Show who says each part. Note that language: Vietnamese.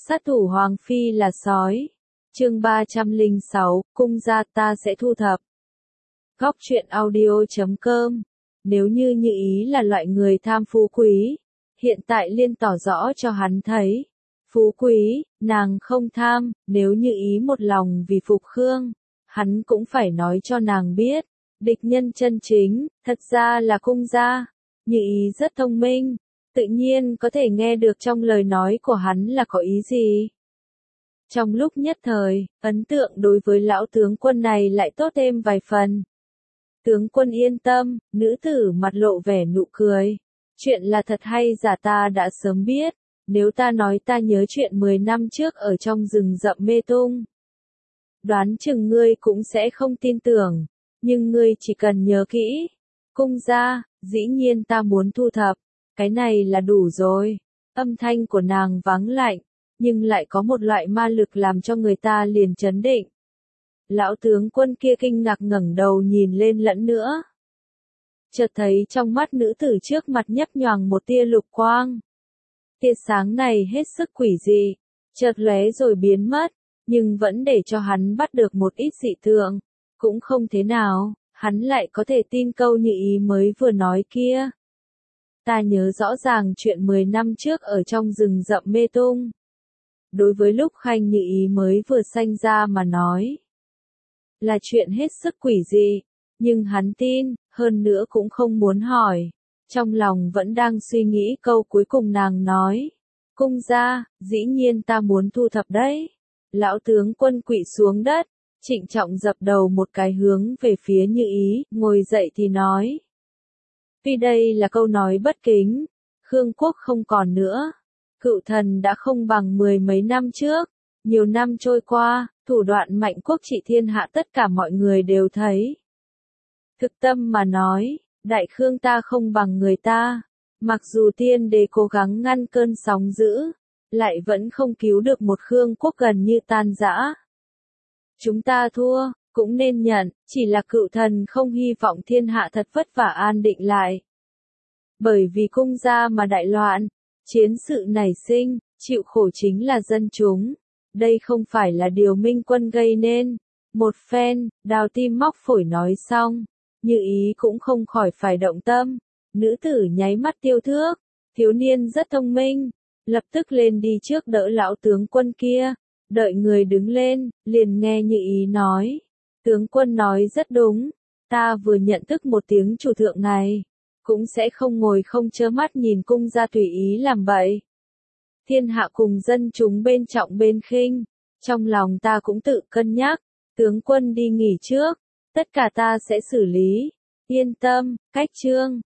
Speaker 1: Sát thủ Hoàng Phi là sói. Chương 306, cung gia ta sẽ thu thập. Góc truyện audio.com. Nếu như Như Ý là loại người tham phú quý, hiện tại Liên tỏ rõ cho hắn thấy. Phú quý, nàng không tham, nếu Như Ý một lòng vì phục Khương, hắn cũng phải nói cho nàng biết. Địch nhân chân chính, thật ra là cung gia. Như Ý rất thông minh, tự nhiên có thể nghe được trong lời nói của hắn là có ý gì. Trong lúc nhất thời, ấn tượng đối với lão tướng quân này lại tốt thêm vài phần. Tướng quân yên tâm, nữ tử mặt lộ vẻ nụ cười. Chuyện là thật hay giả ta đã sớm biết, nếu ta nói ta nhớ chuyện 10 năm trước ở trong rừng rậm mê tung. Đoán chừng ngươi cũng sẽ không tin tưởng, nhưng ngươi chỉ cần nhớ kỹ. Cung gia, dĩ nhiên ta muốn thu thập, cái này là đủ rồi. Âm thanh của nàng vắng lạnh, nhưng lại có một loại ma lực làm cho người ta liền chấn định. Lão tướng quân kia kinh ngạc ngẩng đầu nhìn lên lẫn nữa. Chợt thấy trong mắt nữ tử trước mặt nhấp nhoàng một tia lục quang. Tia sáng này hết sức quỷ dị, chợt lóe rồi biến mất, nhưng vẫn để cho hắn bắt được một ít dị tượng. Cũng không thế nào, hắn lại có thể tin câu Như Ý mới vừa nói kia. Ta nhớ rõ ràng chuyện 10 năm trước ở trong rừng rậm mê tung. Đối với lúc Khanh Như Ý mới vừa sanh ra mà nói, là chuyện hết sức quỷ dị, nhưng hắn tin, hơn nữa cũng không muốn hỏi. Trong lòng vẫn đang suy nghĩ câu cuối cùng nàng nói. Cung gia, dĩ nhiên ta muốn thu thập đấy. Lão tướng quân quỵ xuống đất, trịnh trọng dập đầu một cái hướng về phía Như Ý, ngồi dậy thì nói. Vì đây là câu nói bất kính, Khương quốc không còn nữa. Cựu thần đã không bằng 10 mấy năm trước. Nhiều năm trôi qua, thủ đoạn mạnh quốc trị thiên hạ tất cả mọi người đều thấy. Thực tâm mà nói, Đại Khương ta không bằng người ta. Mặc dù tiên đế cố gắng ngăn cơn sóng dữ, lại vẫn không cứu được một Khương quốc gần như tan rã. Chúng ta thua, cũng nên nhận, chỉ là cựu thần không hy vọng thiên hạ thật vất vả an định lại. Bởi vì cung gia mà đại loạn, chiến sự nảy sinh, chịu khổ chính là dân chúng. Đây không phải là điều Minh Quân gây nên. Một phen, đào tim móc phổi nói xong, Như Ý cũng không khỏi phải động tâm. Nữ tử nháy mắt tiêu thước, thiếu niên rất thông minh, lập tức lên đi trước đỡ lão tướng quân kia. Đợi người đứng lên, liền nghe Như Ý nói. Tướng quân nói rất đúng, ta vừa nhận thức một tiếng chủ thượng này, cũng sẽ không ngồi không chớ mắt nhìn cung gia tùy ý làm bậy. Thiên hạ cùng dân chúng bên trọng bên khinh, trong lòng ta cũng tự cân nhắc, tướng quân đi nghỉ trước, tất cả ta sẽ xử lý, yên tâm, cách chương.